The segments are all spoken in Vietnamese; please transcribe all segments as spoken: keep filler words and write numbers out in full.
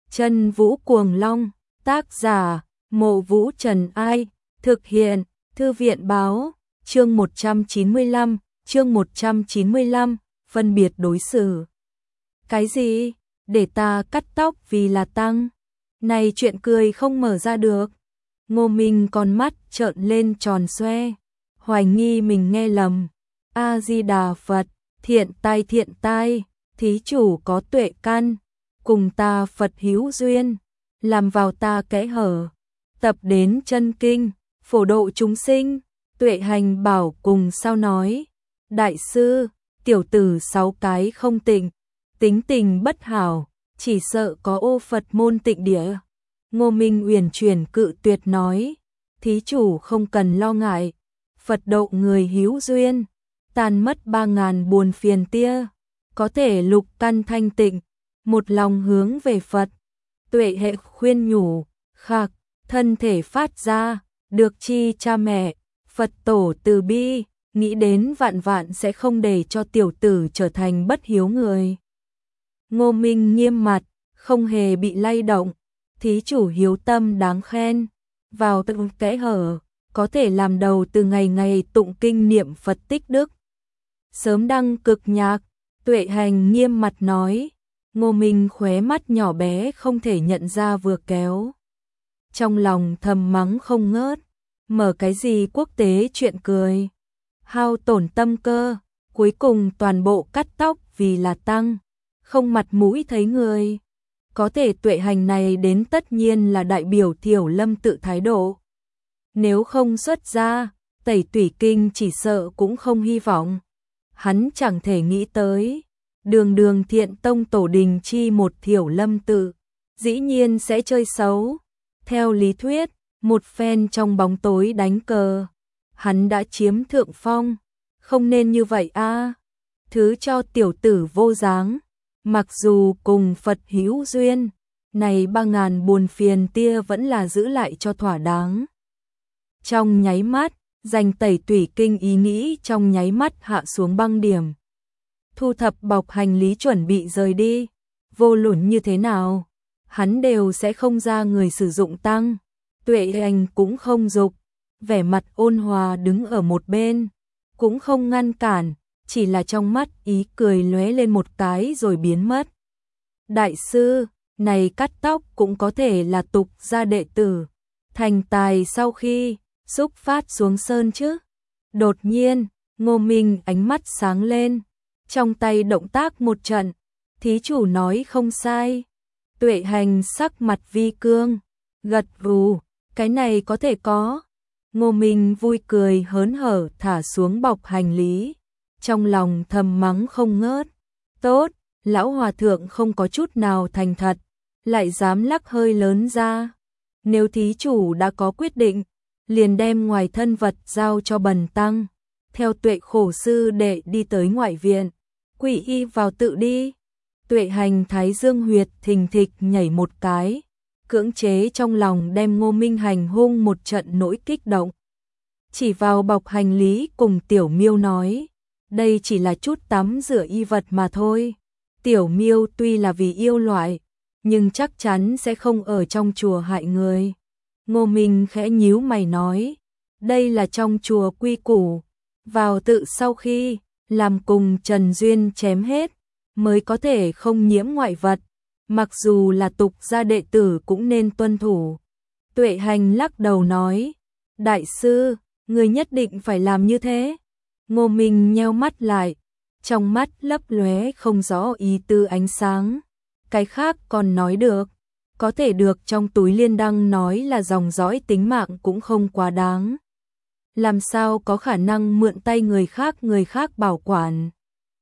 Chân Vũ Cuồng Long, tác giả, Mộ Vũ Trần Ai, thực hiện, Thư viện Báo, chương một trăm chín mươi lăm, chương một trăm chín mươi lăm, phân biệt đối xử. Cái gì? Để ta cắt tóc vì là tăng? Này chuyện cười không mở ra được. Ngô Minh con mắt trợn lên tròn xoe, hoài nghi mình nghe lầm. A Di Đà Phật, thiện tai thiện tai, thí chủ có tuệ căn, cùng ta Phật hữu duyên, làm vào ta kẽ hở, tập đến chân kinh, phổ độ chúng sinh. Tuệ Hành bảo cùng sao nói, đại sư, tiểu tử sáu cái không tịnh, tính tình bất hảo, chỉ sợ có ô Phật môn tịnh địa. Ngô Minh uyển chuyển cự tuyệt nói, thí chủ không cần lo ngại, Phật độ người hữu duyên, tan mất ba ngàn buồn phiền tia, có thể lục căn thanh tịnh, một lòng hướng về Phật. Tuệ Hệ khuyên nhủ, khạc, thân thể phát ra, được chi cha mẹ, Phật tổ từ bi, nghĩ đến vạn vạn sẽ không để cho tiểu tử trở thành bất hiếu người. Ngô Minh nghiêm mặt, không hề bị lay động, thí chủ hiếu tâm đáng khen, vào từng kẽ hở, có thể làm đầu từ ngày ngày tụng kinh niệm Phật tích đức. Sớm đăng cực nhạc, Tuệ Hành nghiêm mặt nói. Ngô Minh khóe mắt nhỏ bé không thể nhận ra vừa kéo. Trong lòng thầm mắng không ngớt, mở cái gì quốc tế chuyện cười. Hao tổn tâm cơ, cuối cùng toàn bộ cắt tóc vì là tăng, không mặt mũi thấy người. Có thể Tuệ Hành này đến tất nhiên là đại biểu Thiểu Lâm tự thái độ. Nếu không xuất ra, tẩy tủy kinh chỉ sợ cũng không hy vọng. Hắn chẳng thể nghĩ tới, đường đường Thiện Tông tổ đình chi một Thiểu Lâm tự, dĩ nhiên sẽ chơi xấu. Theo lý thuyết, một phen trong bóng tối đánh cờ, hắn đã chiếm thượng phong, không nên như vậy a. Thứ cho tiểu tử vô dáng, mặc dù cùng Phật hữu duyên, này ba ngàn buồn phiền tia vẫn là giữ lại cho thỏa đáng. Trong nháy mắt, dành tẩy tủy kinh ý nghĩ trong nháy mắt hạ xuống băng điểm. Thu thập bọc hành lý chuẩn bị rời đi, vô luận như thế nào, hắn đều sẽ không ra người sử dụng tăng. Tuệ Hành cũng không dục, vẻ mặt ôn hòa đứng ở một bên, cũng không ngăn cản, chỉ là trong mắt ý cười lóe lên một cái rồi biến mất. Đại sư, này cắt tóc cũng có thể là tục gia đệ tử, thành tài sau khi xúc phát xuống sơn chứ. Đột nhiên, Ngô Minh ánh mắt sáng lên, trong tay động tác một trận, thí chủ nói không sai. Tuệ Hành sắc mặt vi cương, gật gù, cái này có thể có. Ngô Minh vui cười hớn hở thả xuống bọc hành lý, trong lòng thầm mắng không ngớt. Tốt, lão hòa thượng không có chút nào thành thật, lại dám lắc hơi lớn ra. Nếu thí chủ đã có quyết định, liền đem ngoài thân vật giao cho bần tăng, theo Tuệ khổ sư đệ đi tới ngoại viện, quỳ y vào tự đi. Tuệ Hành thái dương huyệt thình thịch nhảy một cái, cưỡng chế trong lòng đem Ngô Minh hành hung một trận nỗi kích động. Chỉ vào bọc hành lý cùng Tiểu Miêu nói, đây chỉ là chút tắm rửa y vật mà thôi. Tiểu Miêu tuy là vì yêu loại, nhưng chắc chắn sẽ không ở trong chùa hại người. Ngô Minh khẽ nhíu mày nói, đây là trong chùa quy củ, vào tự sau khi làm cùng Trần Duyên chém hết, mới có thể không nhiễm ngoại vật, mặc dù là tục gia đệ tử cũng nên tuân thủ. Tuệ Hành lắc đầu nói, đại sư, người nhất định phải làm như thế. Ngô Minh nheo mắt lại, trong mắt lấp lóe không rõ ý tư ánh sáng. Cái khác còn nói được, có thể được trong túi liên đăng nói là dòng dõi tính mạng cũng không quá đáng. Làm sao có khả năng mượn tay người khác người khác bảo quản.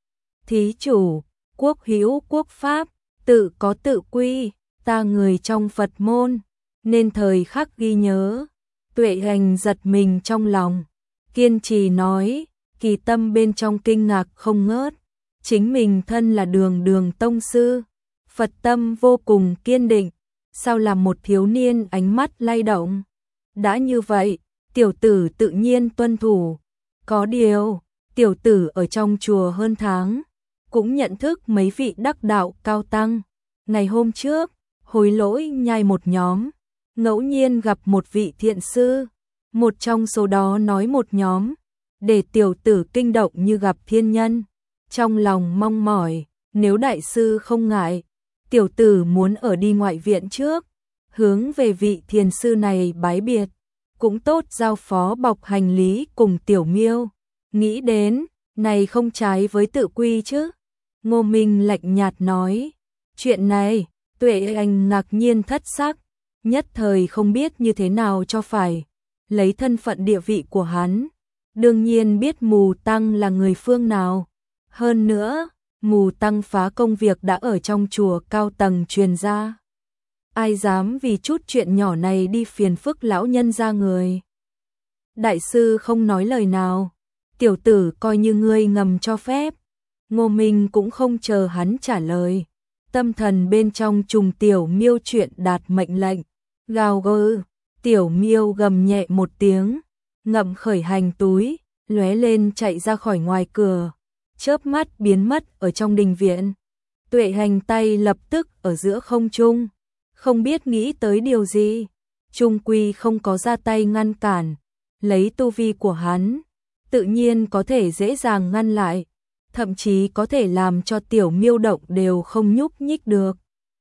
Thí chủ, quốc hữu quốc pháp, tự có tự quy, ta người trong Phật môn, nên thời khắc ghi nhớ. Tuệ Hành giật mình trong lòng, kiên trì nói, kỳ tâm bên trong kinh ngạc không ngớt, chính mình thân là đường đường tông sư, Phật tâm vô cùng kiên định, sao làm một thiếu niên ánh mắt lay động. Đã như vậy, tiểu tử tự nhiên tuân thủ. Có điều, tiểu tử ở trong chùa hơn tháng, cũng nhận thức mấy vị đắc đạo cao tăng. Ngày hôm trước, hối lỗi nhai một nhóm, ngẫu nhiên gặp một vị thiện sư, một trong số đó nói một nhóm, để tiểu tử kinh động như gặp thiên nhân, trong lòng mong mỏi, nếu đại sư không ngại, tiểu tử muốn ở đi ngoại viện trước, hướng về vị thiền sư này bái biệt, cũng tốt giao phó bọc hành lý cùng tiểu miêu, nghĩ đến, này không trái với tự quy chứ. Ngô Minh lạnh nhạt nói, chuyện này, Tuệ Anh ngạc nhiên thất sắc, nhất thời không biết như thế nào cho phải, lấy thân phận địa vị của hắn, đương nhiên biết Mù Tăng là người phương nào, hơn nữa, Mù Tăng phá công việc đã ở trong chùa cao tầng truyền ra. Ai dám vì chút chuyện nhỏ này đi phiền phức lão nhân ra người. Đại sư không nói lời nào, tiểu tử coi như ngươi ngầm cho phép. Ngô Minh cũng không chờ hắn trả lời, tâm thần bên trong trùng tiểu miêu chuyện đạt mệnh lệnh, gào gừ, tiểu miêu gầm nhẹ một tiếng, ngậm khởi hành túi, lóe lên chạy ra khỏi ngoài cửa, chớp mắt biến mất ở trong đình viện. Tuệ Hành tay lập tức ở giữa không trung, không biết nghĩ tới điều gì, trung quy không có ra tay ngăn cản, lấy tu vi của hắn, tự nhiên có thể dễ dàng ngăn lại, thậm chí có thể làm cho tiểu miêu động đều không nhúc nhích được.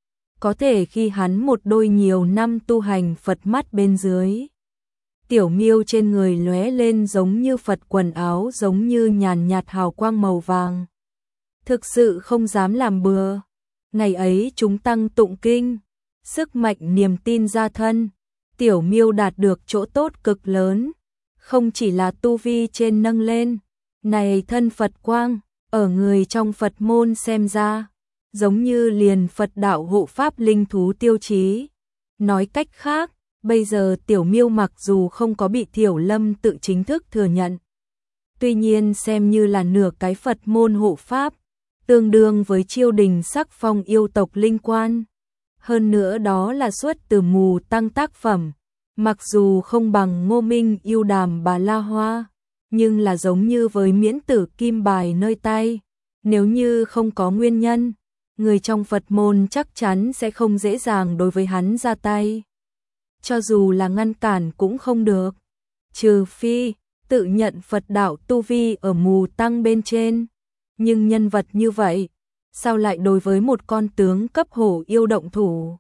Có thể khi hắn một đôi nhiều năm tu hành Phật mắt bên dưới. Tiểu miêu trên người lóe lên giống như Phật quần áo giống như nhàn nhạt hào quang màu vàng. Thực sự không dám làm bừa. Ngày ấy chúng tăng tụng kinh, sức mạnh niềm tin ra thân. Tiểu miêu đạt được chỗ tốt cực lớn. Không chỉ là tu vi trên nâng lên. Này thân Phật quang, ở người trong Phật môn xem ra, giống như liền Phật đạo hộ pháp linh thú tiêu chí. Nói cách khác, bây giờ tiểu miêu mặc dù không có bị Thiểu Lâm tự chính thức thừa nhận, tuy nhiên xem như là nửa cái Phật môn hộ pháp, tương đương với Chiêu Đình Sắc Phong yêu tộc linh quan. Hơn nữa đó là xuất từ Mù Tăng tác phẩm, mặc dù không bằng Ngô Minh yêu đàm bà La Hoa, nhưng là giống như với miễn tử kim bài nơi tay, nếu như không có nguyên nhân, người trong Phật môn chắc chắn sẽ không dễ dàng đối với hắn ra tay. Cho dù là ngăn cản cũng không được, trừ phi tự nhận Phật đạo tu vi ở Mù Tăng bên trên, nhưng nhân vật như vậy, sao lại đối với một con tướng cấp hổ yêu động thủ?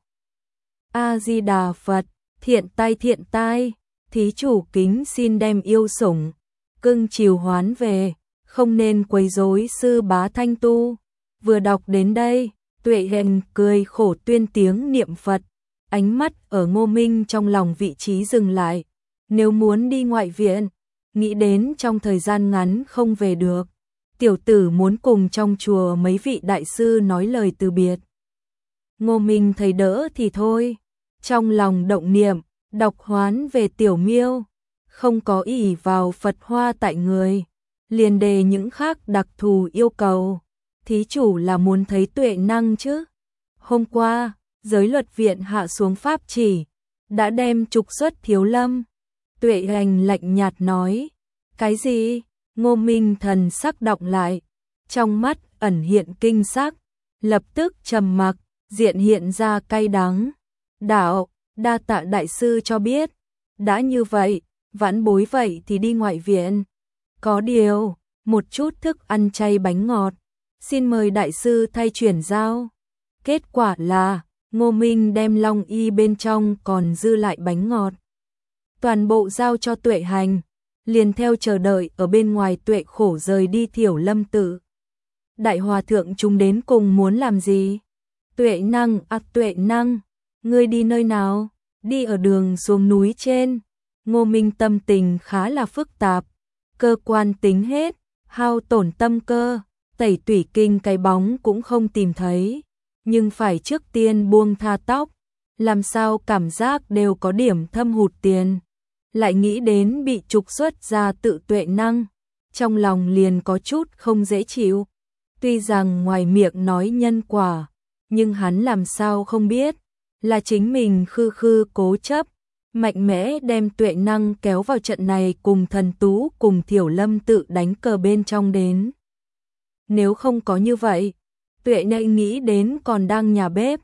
A-di-đà Phật, thiện tai thiện tai, thí chủ kính xin đem yêu sủng, cưng chiều hoán về, không nên quấy rối sư bá thanh tu. Vừa đọc đến đây, Tuệ Hành cười khổ tuyên tiếng niệm Phật, ánh mắt ở Ngô Minh trong lòng vị trí dừng lại. Nếu muốn đi ngoại viện, nghĩ đến trong thời gian ngắn không về được, tiểu tử muốn cùng trong chùa mấy vị đại sư nói lời từ biệt. Ngô Minh thấy đỡ thì thôi, trong lòng động niệm, đọc hoán về tiểu miêu, không có ỷ vào Phật hoa tại người, liền đề những khác đặc thù yêu cầu. Thí chủ là muốn thấy tuệ năng chứ? Hôm qua, giới luật viện hạ xuống pháp chỉ, đã đem trục xuất Thiếu Lâm. Tuệ Hành lạnh nhạt nói, cái gì? Ngô Minh thần sắc động lại, trong mắt ẩn hiện kinh sắc, lập tức trầm mặc, diện hiện ra cay đắng. Đạo, đa tạ đại sư cho biết, đã như vậy, vãn bối vậy thì đi ngoại viện. Có điều, một chút thức ăn chay bánh ngọt, xin mời đại sư thay chuyển giao. Kết quả là, Ngô Minh đem long y bên trong còn dư lại bánh ngọt, toàn bộ giao cho Tuệ Hành, liền theo chờ đợi ở bên ngoài Tuệ Khổ rời đi Thiểu Lâm tự. Đại hòa thượng chúng đến cùng muốn làm gì? Tuệ năng, à Tuệ năng, ngươi đi nơi nào? Đi ở đường xuống núi trên. Ngô Minh tâm tình khá là phức tạp, cơ quan tính hết, hao tổn tâm cơ, tẩy tủy kinh cái bóng cũng không tìm thấy, nhưng phải trước tiên buông tha tóc, làm sao cảm giác đều có điểm thâm hụt tiền. Lại nghĩ đến bị trục xuất ra tự Tuệ năng, trong lòng liền có chút không dễ chịu. Tuy rằng ngoài miệng nói nhân quả, nhưng hắn làm sao không biết, là chính mình khư khư cố chấp, mạnh mẽ đem Tuệ năng kéo vào trận này cùng Thần Tú cùng Thiểu Lâm tự đánh cờ bên trong đến. Nếu không có như vậy, Tuệ năng nghĩ đến còn đang nhà bếp,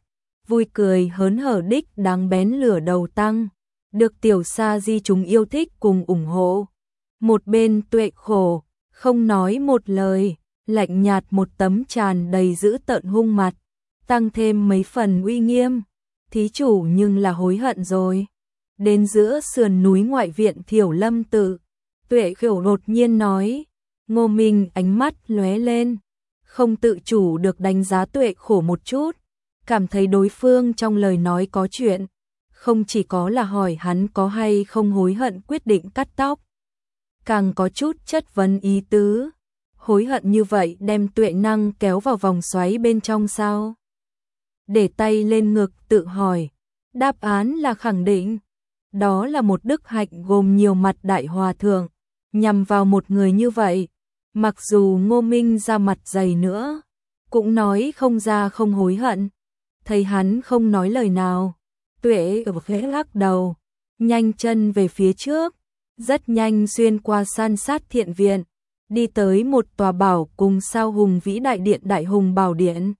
vui cười hớn hở đích đáng bén lửa đầu tăng, được tiểu sa di chúng yêu thích cùng ủng hộ. Một bên Tuệ Khổ, không nói một lời, lạnh nhạt một tấm tràn đầy dữ tợn hung mặt, tăng thêm mấy phần uy nghiêm. Thí chủ nhưng là hối hận rồi. Đến giữa sườn núi ngoại viện Thiểu Lâm Tự, Tuệ Khổ đột nhiên nói. Ngô Minh ánh mắt lóe lên, không tự chủ được đánh giá Tuệ Khổ một chút, cảm thấy đối phương trong lời nói có chuyện, không chỉ có là hỏi hắn có hay không hối hận quyết định cắt tóc, càng có chút chất vấn ý tứ. Hối hận như vậy đem Tuệ Năng kéo vào vòng xoáy bên trong sao? Để tay lên ngực tự hỏi, đáp án là khẳng định. Đó là một đức hạnh gồm nhiều mặt đại hòa thượng, nhằm vào một người như vậy. Mặc dù Ngô Minh ra mặt dày nữa, cũng nói không ra không hối hận. Thấy hắn không nói lời nào, Tuệ ở khẽ lắc đầu, nhanh chân về phía trước, rất nhanh xuyên qua san sát thiện viện, đi tới một tòa bảo cùng sao hùng vĩ đại điện Đại Hùng Bảo Điện.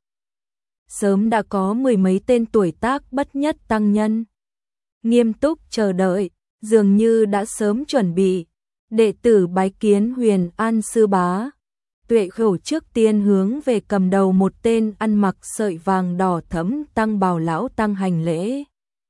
Sớm đã có mười mấy tên tuổi tác bất nhất tăng nhân nghiêm túc chờ đợi, dường như đã sớm chuẩn bị. Đệ tử bái kiến Huyền An sư bá. Tuệ Khổ trước tiên hướng về cầm đầu một tên ăn mặc sợi vàng đỏ thẫm tăng bào lão tăng hành lễ.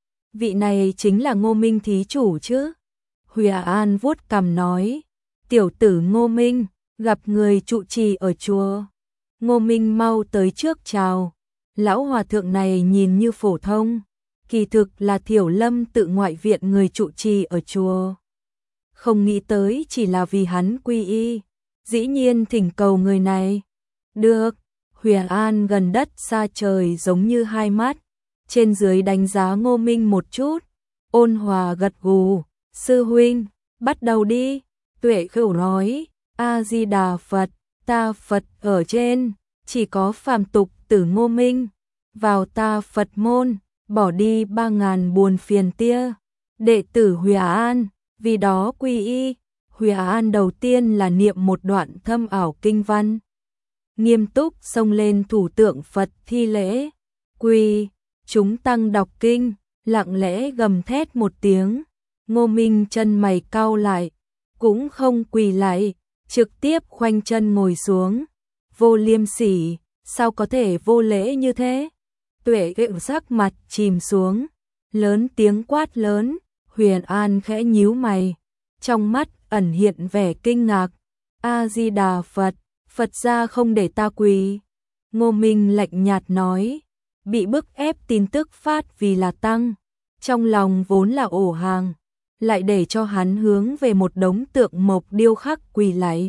Vị này chính là Ngô Minh thí chủ chứ? Huyền An vuốt cằm nói. Tiểu tử Ngô Minh, gặp người trụ trì ở chùa. Ngô Minh mau tới trước chào. Lão hòa thượng này nhìn như phổ thông, kỳ thực là Thiểu Lâm Tự ngoại viện người trụ trì ở chùa. Không nghĩ tới chỉ là vì hắn quy y, dĩ nhiên thỉnh cầu người này. Được, Huyền An gần đất xa trời giống như hai mắt, trên dưới đánh giá Ngô Minh một chút, ôn hòa gật gù. Sư huynh, bắt đầu đi. Tuệ Khổ nói, A-di-đà Phật, ta Phật ở trên, chỉ có phàm tục tử Ngô Minh, vào ta Phật môn, bỏ đi ba ngàn buồn phiền tia. Đệ tử Huyền An, vì đó quy y. Huyền An đầu tiên là niệm một đoạn thâm ảo kinh văn, nghiêm túc xông lên thủ tượng Phật thi lễ. Quy, chúng tăng đọc kinh, lặng lẽ gầm thét một tiếng. Ngô Minh chân mày cau lại, cũng không quỳ lại, trực tiếp khoanh chân ngồi xuống. Vô liêm sỉ, sao có thể vô lễ như thế? Tuệ Khổ sắc mặt chìm xuống, lớn tiếng quát lớn. Huyền An khẽ nhíu mày, trong mắt ẩn hiện vẻ kinh ngạc. A-di-đà Phật, Phật gia không để ta quỳ. Ngô Minh lạnh nhạt nói, bị bức ép tin tức phát vì là tăng, trong lòng vốn là ổ hàng, lại để cho hắn hướng về một đống tượng mộc điêu khắc quỳ lạy.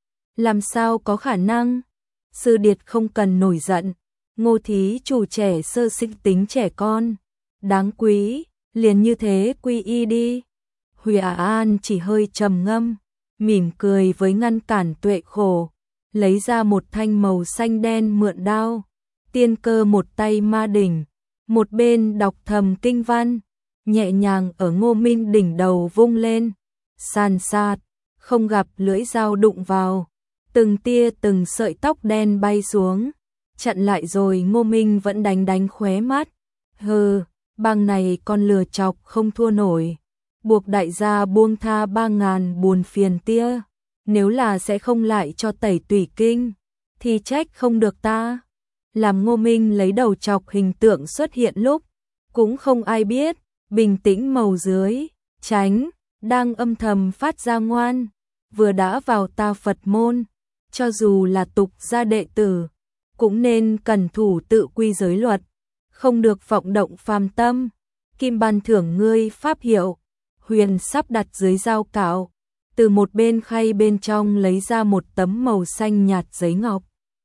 Làm sao có khả năng? Sư điệt không cần nổi giận, Ngô thí chủ trẻ sơ sinh tính trẻ con, đáng quý, liền như thế quy y đi. Huyền An chỉ hơi trầm ngâm, mỉm cười với ngăn cản Tuệ Khổ, lấy ra một thanh màu xanh đen mượn đao, tiên cơ một tay ma đỉnh, một bên đọc thầm kinh văn, nhẹ nhàng ở Ngô Minh đỉnh đầu vung lên, san sát, không gặp lưỡi dao đụng vào, từng tia từng sợi tóc đen bay xuống, chặn lại rồi. Ngô Minh vẫn đánh đánh khóe mắt, hừ, bang này con lừa chọc không thua nổi, buộc đại gia buông tha ba ngàn buồn phiền tia, nếu là sẽ không lại cho tẩy tủy kinh, thì trách không được ta. Làm Ngô Minh lấy đầu chọc hình tượng xuất hiện lúc, cũng không ai biết, bình tĩnh màu dưới, tránh, đang âm thầm phát ra ngoan, vừa đã vào ta Phật môn, cho dù là tục gia đệ tử, cũng nên cẩn thủ tự quy giới luật, không được vọng động phàm tâm. Kim ban thưởng ngươi pháp hiệu. Huyền sắp đặt dưới dao cạo, từ một bên khay bên trong lấy ra một tấm màu xanh nhạt giấy ngọc.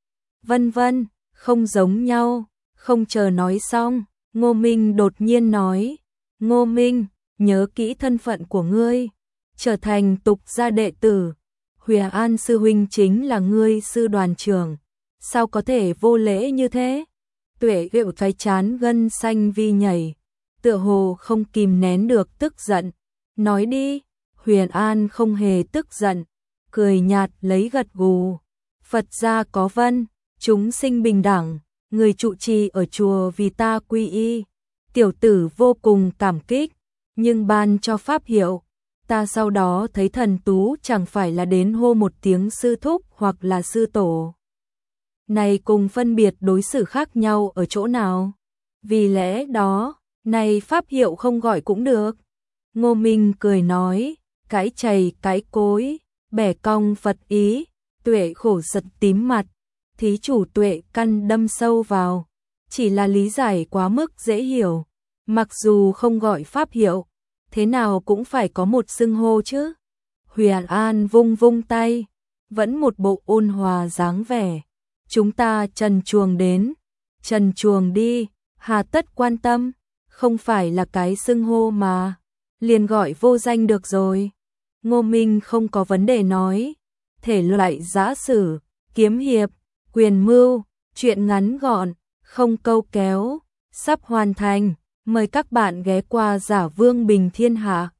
Vân vân, không giống nhau. Không chờ nói xong, Ngô Minh đột nhiên nói, Ngô Minh, nhớ kỹ thân phận của ngươi, trở thành tục gia đệ tử. Huyền An sư huynh chính là ngươi sư đoàn trưởng, sao có thể vô lễ như thế? Tuệ Khổ cái chán gân xanh vi nhảy, tựa hồ không kìm nén được tức giận. Nói đi. Huyền An không hề tức giận, cười nhạt lấy gật gù. Phật gia có vân, chúng sinh bình đẳng, người trụ trì ở chùa vì ta quy y. Tiểu tử vô cùng cảm kích, nhưng ban cho pháp hiệu. Ta sau đó thấy Thần Tú chẳng phải là đến hô một tiếng sư thúc hoặc là sư tổ. Này cùng phân biệt đối xử khác nhau ở chỗ nào? Vì lẽ đó, này pháp hiệu không gọi cũng được. Ngô Minh cười nói, cái chày cái cối, bẻ cong Phật ý, tuệ khổ giật tím mặt, thí chủ tuệ căn đâm sâu vào. Chỉ là lý giải quá mức dễ hiểu, mặc dù không gọi pháp hiệu, thế nào cũng phải có một xưng hô chứ. Huyền An vung vung tay, vẫn một bộ ôn hòa dáng vẻ. Chúng ta trần chuồng đến, trần chuồng đi, hà tất quan tâm, không phải là cái xưng hô mà, liền gọi vô danh được rồi. Ngô Minh không có vấn đề nói, thể loại giã sử, kiếm hiệp, quyền mưu, chuyện ngắn gọn, không câu kéo, sắp hoàn thành, mời các bạn ghé qua Giả Vương Bình Thiên Hạ.